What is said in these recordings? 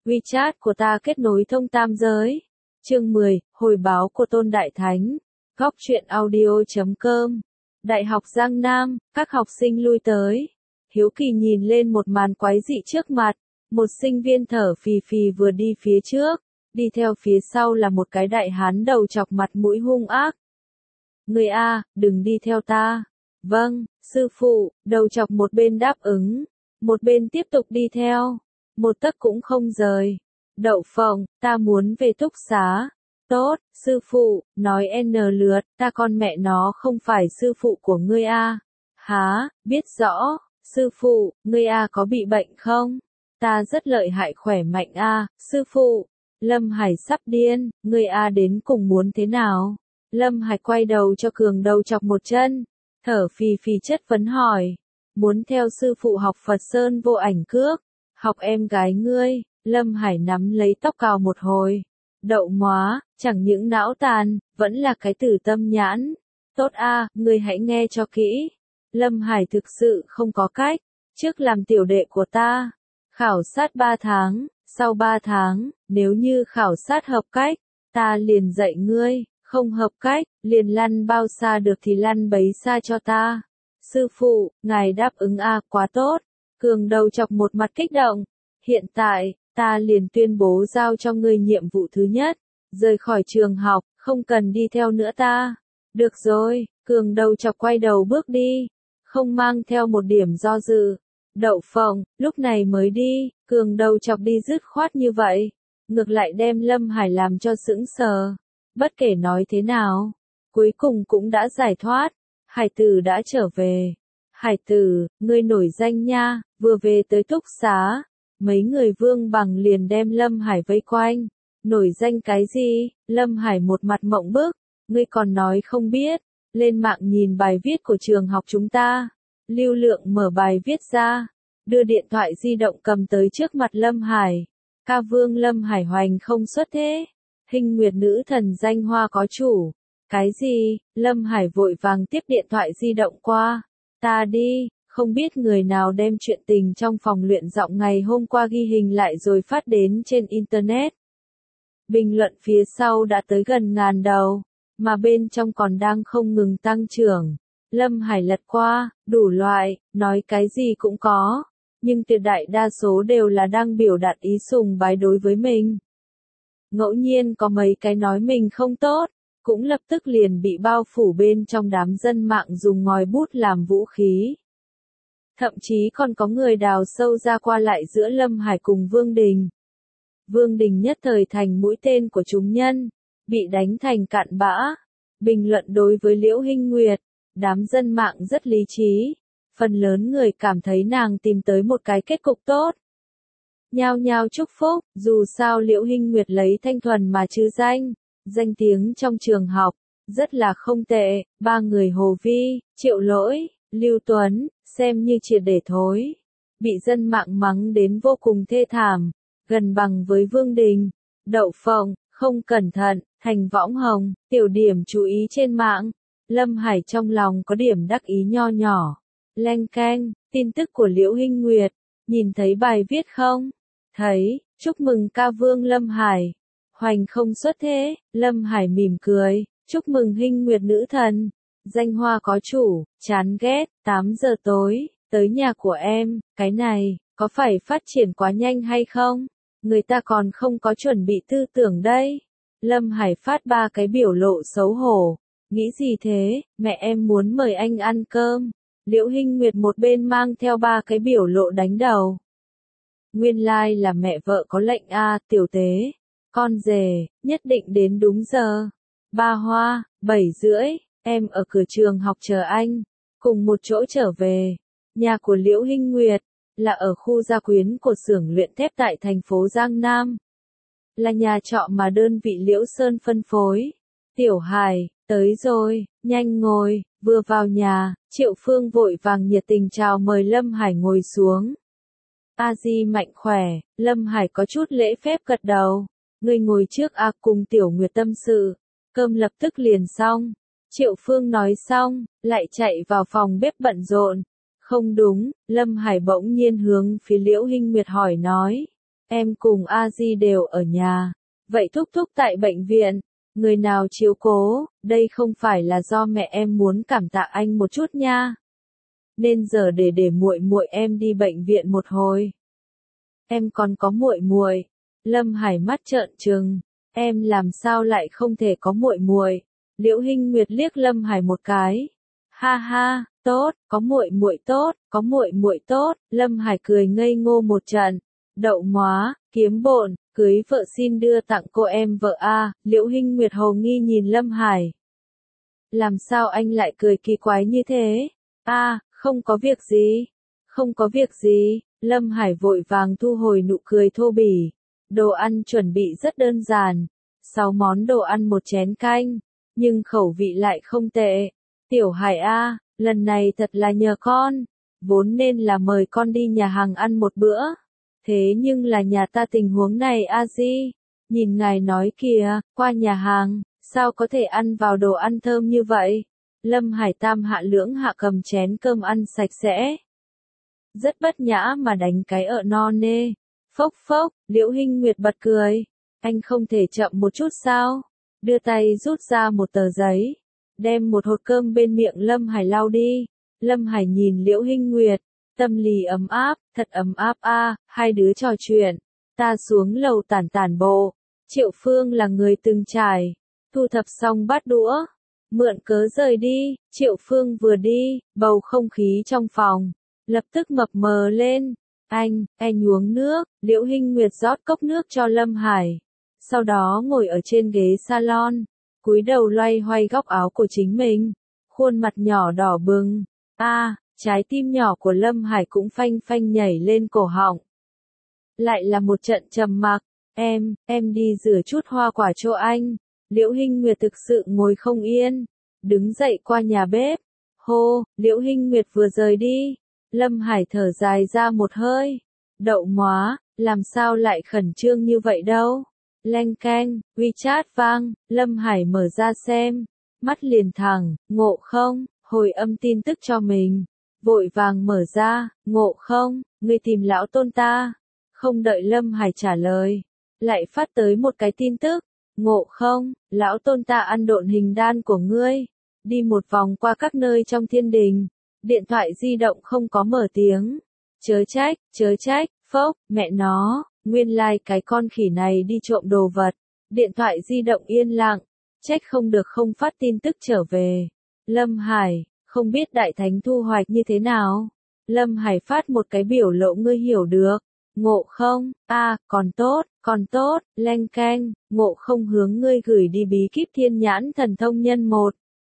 WeChat của ta kết nối thông tam giới. Chương 10, hồi báo của Tôn Đại Thánh. Góc truyện audio.com. Đại học Giang Nam, các học sinh lui tới. Hiếu kỳ nhìn lên một màn quái dị trước mặt. Một sinh viên thở phì phì vừa đi phía trước, đi theo phía sau là một cái đại hán đầu chọc mặt mũi hung ác. Người A, đừng đi theo ta. Vâng, sư phụ, đầu chọc một bên đáp ứng, một bên tiếp tục đi theo. Một tấc cũng không rời. Đậu phộng, ta muốn về túc xá. Tốt, sư phụ, nói n lượt, ta con mẹ nó không phải sư phụ của ngươi A. Há, biết rõ, sư phụ, ngươi A có bị bệnh không? Ta rất lợi hại khỏe mạnh A, sư phụ. Lâm Hải sắp điên, ngươi A đến cùng muốn thế nào? Lâm Hải quay đầu cho Cường đầu chọc một chân, thở phì phì chất vấn hỏi. Muốn theo sư phụ học Phật Sơn vô ảnh cước, học em gái ngươi. Lâm Hải nắm lấy tóc cào một hồi. Đậu móa, chẳng những não tàn, vẫn là cái tử tâm nhãn. Tốt A, ngươi hãy nghe cho kỹ. Lâm Hải thực sự không có cách. Trước làm tiểu đệ của ta. Khảo sát 3 tháng, sau 3 tháng, nếu như khảo sát hợp cách, ta liền dạy ngươi, không hợp cách, liền lăn bao xa được thì lăn bấy xa cho ta. Sư phụ, ngài đáp ứng A quá tốt. Cường đầu chọc một mặt kích động. Hiện tại, ta liền tuyên bố giao cho ngươi nhiệm vụ thứ nhất, rời khỏi trường học, không cần đi theo nữa ta. Được rồi, Cường đầu chọc quay đầu bước đi, không mang theo một điểm do dự. Đậu phộng, lúc này mới đi, Cường đầu chọc đi dứt khoát như vậy, ngược lại đem Lâm Hải làm cho sững sờ. Bất kể nói thế nào, cuối cùng cũng đã giải thoát. Hải tử đã trở về. Hải tử, ngươi nổi danh nha, vừa về tới túc xá. Mấy người Vương Bằng liền đem Lâm Hải vây quanh. Nổi danh cái gì? Lâm Hải một mặt mộng bức. Ngươi còn nói không biết. Lên mạng nhìn bài viết của trường học chúng ta. Lưu Lượng mở bài viết ra. Đưa điện thoại di động cầm tới trước mặt Lâm Hải. Ca vương Lâm Hải hoành không xuất thế. Hình nguyệt nữ thần danh hoa có chủ. Cái gì? Lâm Hải vội vàng tiếp điện thoại di động qua. Ta đi. Không biết người nào đem chuyện tình trong phòng luyện giọng ngày hôm qua ghi hình lại rồi phát đến trên Internet. Bình luận phía sau đã tới gần 1000 đầu, mà bên trong còn đang không ngừng tăng trưởng. Lâm Hải lật qua, đủ loại, nói cái gì cũng có, nhưng tuyệt đại đa số đều là đang biểu đạt ý sùng bái đối với mình. Ngẫu nhiên có mấy cái nói mình không tốt, cũng lập tức liền bị bao phủ bên trong đám dân mạng dùng ngòi bút làm vũ khí. Thậm chí còn có người đào sâu ra qua lại giữa Lâm Hải cùng Vương Đình. Vương Đình nhất thời thành mũi tên của chúng nhân, bị đánh thành cặn bã. Bình luận đối với Liễu Hinh Nguyệt, đám dân mạng rất lý trí. Phần lớn người cảm thấy nàng tìm tới một cái kết cục tốt. Nhao nhao chúc phúc, dù sao Liễu Hinh Nguyệt lấy thanh thuần mà trừ danh tiếng trong trường học, rất là không tệ. 3 người Hồ Vi, Triệu Lỗi, Lưu Tuấn, xem như triệt để thối. Bị dân mạng mắng đến vô cùng thê thảm, gần bằng với Vương Đình. Đậu phộng, không cẩn thận, thành võng hồng, tiểu điểm chú ý trên mạng. Lâm Hải trong lòng có điểm đắc ý nho nhỏ. Leng keng, tin tức của Liễu Hinh Nguyệt, nhìn thấy bài viết không? Thấy, chúc mừng ca vương Lâm Hải. Hoành không xuất thế, Lâm Hải mỉm cười, chúc mừng Hinh Nguyệt nữ thần. Danh hoa có chủ, chán ghét, 8 giờ tối, tới nhà của em, cái này, có phải phát triển quá nhanh hay không? Người ta còn không có chuẩn bị tư tưởng đây. Lâm Hải phát 3 cái biểu lộ xấu hổ. Nghĩ gì thế, mẹ em muốn mời anh ăn cơm. Liễu Hinh Nguyệt một bên mang theo 3 cái biểu lộ đánh đầu. Nguyên lai là mẹ vợ có lệnh A, tiểu tế. Con rể, nhất định đến đúng giờ. Ba Hoa, 7 rưỡi. Em ở cửa trường học chờ anh, cùng một chỗ trở về. Nhà của Liễu Hinh Nguyệt, là ở khu gia quyến của xưởng luyện thép tại thành phố Giang Nam. Là nhà trọ mà đơn vị Liễu Sơn phân phối. Tiểu Hải, tới rồi, nhanh ngồi. Vừa vào nhà, Triệu Phương vội vàng nhiệt tình chào mời Lâm Hải ngồi xuống. A Di mạnh khỏe, Lâm Hải có chút lễ phép gật đầu. Ngươi ngồi trước A cùng Tiểu Nguyệt tâm sự. Cơm lập tức liền xong. Triệu Phương nói xong, lại chạy vào phòng bếp bận rộn. Không đúng, Lâm Hải bỗng nhiên hướng phía Liễu Hinh Nguyệt hỏi nói. Em cùng A Di đều ở nhà. Vậy thúc thúc tại bệnh viện, người nào chiếu cố, đây không phải là do mẹ em muốn cảm tạ anh một chút nha. Nên giờ để muội muội em đi bệnh viện một hồi. Em còn có muội muội. Lâm Hải mắt trợn trừng, em làm sao lại không thể có muội muội? Liễu Hinh Nguyệt liếc Lâm Hải một cái. Ha ha, tốt, có muội muội tốt, có muội muội tốt. Lâm Hải cười ngây ngô một trận. Đậu móa, kiếm bộn, cưới vợ xin đưa tặng cô em vợ a. Liễu Hinh Nguyệt hồ nghi nhìn Lâm Hải. Làm sao anh lại cười kỳ quái như thế? A, không có việc gì. Không có việc gì. Lâm Hải vội vàng thu hồi nụ cười thô bỉ. Đồ ăn chuẩn bị rất đơn giản. 6 món đồ ăn một chén canh. Nhưng khẩu vị lại không tệ. Tiểu Hải a, lần này thật là nhờ con. Vốn nên là mời con đi nhà hàng ăn một bữa. Thế nhưng là nhà ta tình huống này a Di. Nhìn ngài nói kìa, qua nhà hàng, sao có thể ăn vào đồ ăn thơm như vậy? Lâm Hải tam hạ lưỡng hạ cầm chén cơm ăn sạch sẽ. Rất bất nhã mà đánh cái ợ no nê. Phốc phốc, Liễu Hinh Nguyệt bật cười. Anh không thể chậm một chút sao? Đưa tay rút ra một tờ giấy. Đem một hột cơm bên miệng Lâm Hải lau đi. Lâm Hải nhìn Liễu Hinh Nguyệt. Tâm lý ấm áp, thật ấm áp a. Hai đứa trò chuyện. Ta xuống lầu tản tản bộ. Triệu Phương là người từng trải. Thu thập xong bát đũa. Mượn cớ rời đi. Triệu Phương vừa đi, bầu không khí trong phòng lập tức mập mờ lên. Anh uống nước. Liễu Hinh Nguyệt rót cốc nước cho Lâm Hải. Sau đó ngồi ở trên ghế salon, cúi đầu loay hoay góc áo của chính mình. Khuôn mặt nhỏ đỏ bừng. Trái tim nhỏ của Lâm Hải cũng phanh phanh nhảy lên cổ họng. Lại là một trận trầm mặc. Em đi rửa chút hoa quả cho anh. Liễu Hinh Nguyệt thực sự ngồi không yên. Đứng dậy qua nhà bếp. Hô, Liễu Hinh Nguyệt vừa rời đi. Lâm Hải thở dài ra một hơi. Đậu móa, làm sao lại khẩn trương như vậy đâu. Leng keng, WeChat vang, Lâm Hải mở ra xem. Mắt liền thẳng, Ngộ không, hồi âm tin tức cho mình. Vội vàng mở ra, Ngộ không, ngươi tìm lão tôn ta. Không đợi Lâm Hải trả lời. Lại phát tới một cái tin tức. Ngộ không, lão tôn ta ăn độn hình đan của ngươi. Đi một vòng qua các nơi trong thiên đình. Điện thoại di động không có mở tiếng. Chớ trách, phốc, mẹ nó, nguyên lai cái con khỉ này đi trộm đồ vật. Điện thoại di động yên lặng, trách không được không phát tin tức trở về. Lâm Hải, không biết đại thánh thu hoạch như thế nào. Lâm Hải phát một cái biểu lộ ngươi hiểu được. Ngộ không, còn tốt, leng keng, Ngộ không hướng ngươi gửi đi bí kíp thiên nhãn thần thông nhân 1.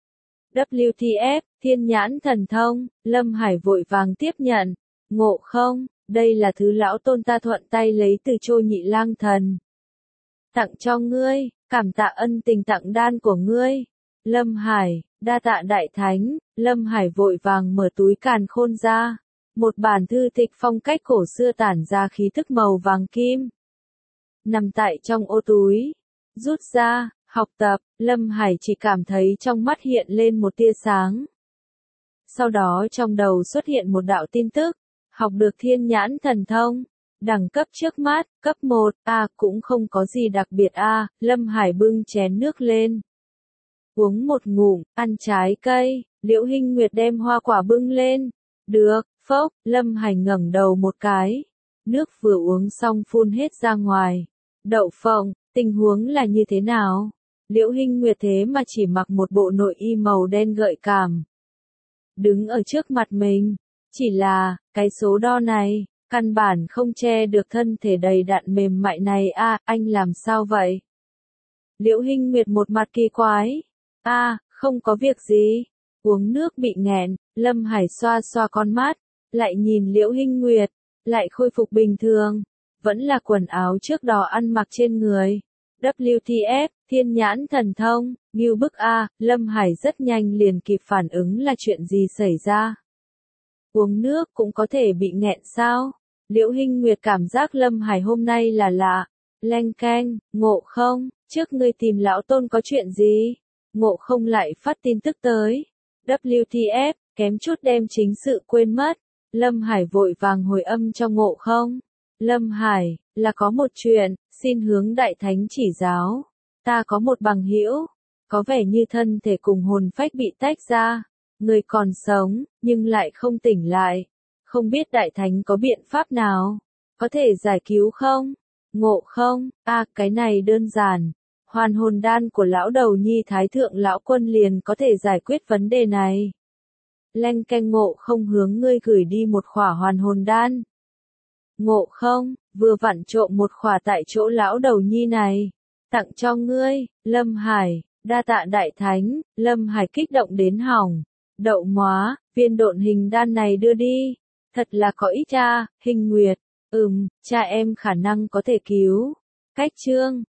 WTF, thiên nhãn thần thông, Lâm Hải vội vàng tiếp nhận. Ngộ không, đây là thứ lão tôn ta thuận tay lấy từ Trô Nhị Lang Thần. Tặng cho ngươi, cảm tạ ân tình tặng đan của ngươi. Lâm Hải, đa tạ đại thánh. Lâm Hải vội vàng mở túi càn khôn ra. Một bản thư tịch phong cách cổ xưa tản ra khí thức màu vàng kim. Nằm tại trong ô túi. Rút ra, học tập, Lâm Hải chỉ cảm thấy trong mắt hiện lên một tia sáng. Sau đó trong đầu xuất hiện một đạo tin tức. Học được thiên nhãn thần thông. Đẳng cấp trước mắt, cấp 1, cũng không có gì đặc biệt Lâm Hải bưng chén nước lên. Uống một ngụm, ăn trái cây, Liễu Hinh Nguyệt đem hoa quả bưng lên. Được, phốc, Lâm Hải ngẩng đầu một cái. Nước vừa uống xong phun hết ra ngoài. Đậu phộng, tình huống là như thế nào? Liễu Hinh Nguyệt thế mà chỉ mặc một bộ nội y màu đen gợi cảm. Đứng ở trước mặt mình. Chỉ là, cái số đo này, căn bản không che được thân thể đầy đặn mềm mại này anh làm sao vậy? Liễu Hinh Nguyệt một mặt kỳ quái. Không có việc gì. Uống nước bị nghẹn, Lâm Hải xoa xoa con mắt, lại nhìn Liễu Hinh Nguyệt, lại khôi phục bình thường. Vẫn là quần áo trước đó ăn mặc trên người. WTF, thiên nhãn thần thông, ngưu bức Lâm Hải rất nhanh liền kịp phản ứng là chuyện gì xảy ra. Uống nước cũng có thể bị nghẹn sao? Liễu Hinh Nguyệt cảm giác Lâm Hải hôm nay là lạ. Leng keng, Ngộ không, trước ngươi tìm lão tôn có chuyện gì? Ngộ không lại phát tin tức tới. WTF, kém chút đem chính sự quên mất. Lâm Hải vội vàng hồi âm cho Ngộ không. Lâm Hải, Là có một chuyện, xin hướng đại thánh chỉ giáo. Ta có một bằng hữu, có vẻ như thân thể cùng hồn phách bị tách ra. Người còn sống, nhưng lại không tỉnh lại. Không biết đại thánh có biện pháp nào? Có thể giải cứu không? Ngộ không? Cái này đơn giản. Hoàn hồn đan của lão đầu nhi thái thượng lão quân liền có thể giải quyết vấn đề này. Leng keng ngộ không hướng ngươi gửi đi một khỏa hoàn hồn đan. Ngộ không, vừa vặn trộm một khỏa tại chỗ lão đầu nhi này. Tặng cho ngươi, Lâm Hải, đa tạ đại thánh, Lâm Hải kích động đến hỏng. Đậu móa, viên độn hình đan này đưa đi. Thật là có ích cha, Hình Nguyệt. Cha em khả năng có thể cứu. Cách chương.